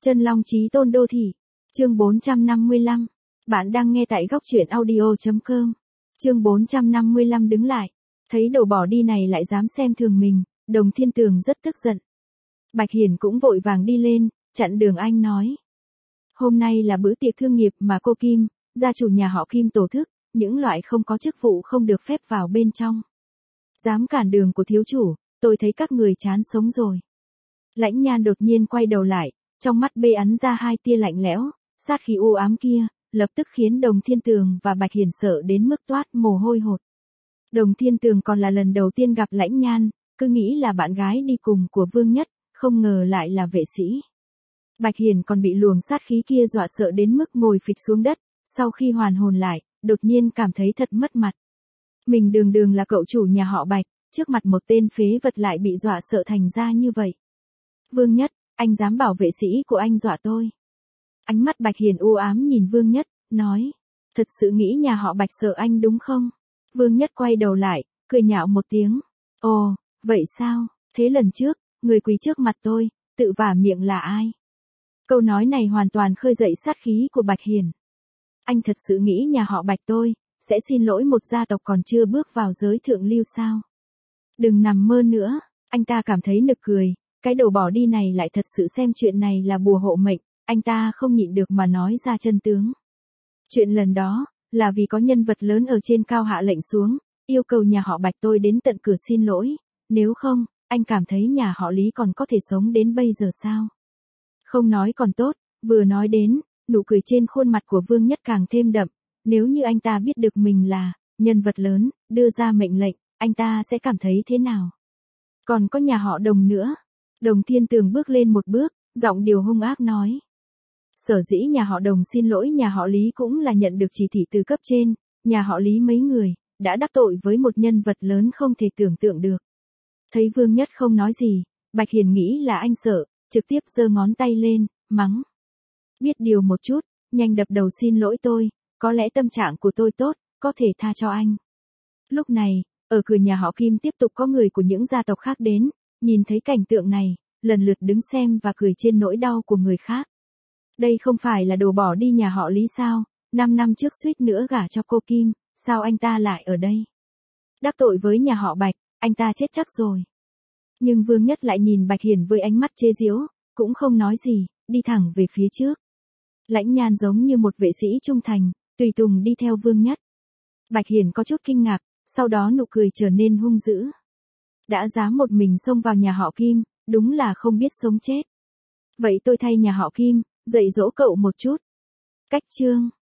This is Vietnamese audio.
Chân Long Chí Tôn Đô Thị. Chương 455. Bạn đang nghe tại góc truyện audio.com. Chương 455 đứng lại. Thấy đồ bỏ đi này lại dám xem thường mình, Đồng Thiên Tường rất tức giận. Bạch Hiển cũng vội vàng đi lên, chặn đường anh nói. Hôm nay là bữa tiệc thương nghiệp mà cô Kim, gia chủ nhà họ Kim tổ chức, những loại không có chức vụ không được phép vào bên trong. Dám cản đường của thiếu chủ, tôi thấy các người chán sống rồi. Lãnh Nhan đột nhiên quay đầu lại, trong mắt bê ắn ra hai tia lạnh lẽo, sát khí u ám kia, lập tức khiến Đồng Thiên Tường và Bạch Hiển sợ đến mức toát mồ hôi hột. Đồng Thiên Tường còn là lần đầu tiên gặp Lãnh Nhan, cứ nghĩ là bạn gái đi cùng của Vương Nhất, không ngờ lại là vệ sĩ. Bạch Hiển còn bị luồng sát khí kia dọa sợ đến mức ngồi phịch xuống đất, sau khi hoàn hồn lại, đột nhiên cảm thấy thật mất mặt. Mình đường đường là cậu chủ nhà họ Bạch, trước mặt một tên phế vật lại bị dọa sợ thành ra như vậy. Vương Nhất, anh dám bảo vệ sĩ của anh dọa tôi. Ánh mắt Bạch Hiển u ám nhìn Vương Nhất, nói. Thật sự nghĩ nhà họ Bạch sợ anh đúng không? Vương Nhất quay đầu lại, cười nhạo một tiếng. Ồ, vậy sao? Thế lần trước, người quỳ trước mặt tôi, tự vả miệng là ai? Câu nói này hoàn toàn khơi dậy sát khí của Bạch Hiển. Anh thật sự nghĩ nhà họ Bạch tôi, sẽ xin lỗi một gia tộc còn chưa bước vào giới thượng lưu sao? Đừng nằm mơ nữa, anh ta cảm thấy nực cười, cái đồ bỏ đi này lại thật sự xem chuyện này là bùa hộ mệnh, anh ta không nhịn được mà nói ra chân tướng. Chuyện lần đó, là vì có nhân vật lớn ở trên cao hạ lệnh xuống, yêu cầu nhà họ Bạch tôi đến tận cửa xin lỗi, nếu không, anh cảm thấy nhà họ Lý còn có thể sống đến bây giờ sao? Không nói còn tốt, vừa nói đến, nụ cười trên khuôn mặt của Vương Nhất càng thêm đậm, nếu như anh ta biết được mình là nhân vật lớn, đưa ra mệnh lệnh, anh ta sẽ cảm thấy thế nào? Còn có nhà họ Đồng nữa. Đồng Thiên Tường bước lên một bước, giọng điệu hung ác nói. Sở dĩ nhà họ Đồng xin lỗi nhà họ Lý cũng là nhận được chỉ thị từ cấp trên, nhà họ Lý mấy người, đã đắc tội với một nhân vật lớn không thể tưởng tượng được. Thấy Vương Nhất không nói gì, Bạch Hiển nghĩ là anh sợ, trực tiếp giơ ngón tay lên, mắng. Biết điều một chút, nhanh đập đầu xin lỗi tôi, có lẽ tâm trạng của tôi tốt, có thể tha cho anh. Lúc này, ở cửa nhà họ Kim tiếp tục có người của những gia tộc khác đến, nhìn thấy cảnh tượng này, lần lượt đứng xem và cười trên nỗi đau của người khác. Đây không phải là đồ bỏ đi nhà họ Lý sao, 5 năm trước suýt nữa gả cho cô Kim, sao anh ta lại ở đây? Đắc tội với nhà họ Bạch, anh ta chết chắc rồi. Nhưng Vương Nhất lại nhìn Bạch Hiển với ánh mắt chế giễu, cũng không nói gì, đi thẳng về phía trước. Lãnh Nhan giống như một vệ sĩ trung thành, tùy tùng đi theo Vương Nhất. Bạch Hiển có chút kinh ngạc, sau đó nụ cười trở nên hung dữ. Đã dám một mình xông vào nhà họ Kim, đúng là không biết sống chết. Vậy tôi thay nhà họ Kim, dạy dỗ cậu một chút. Cách chương.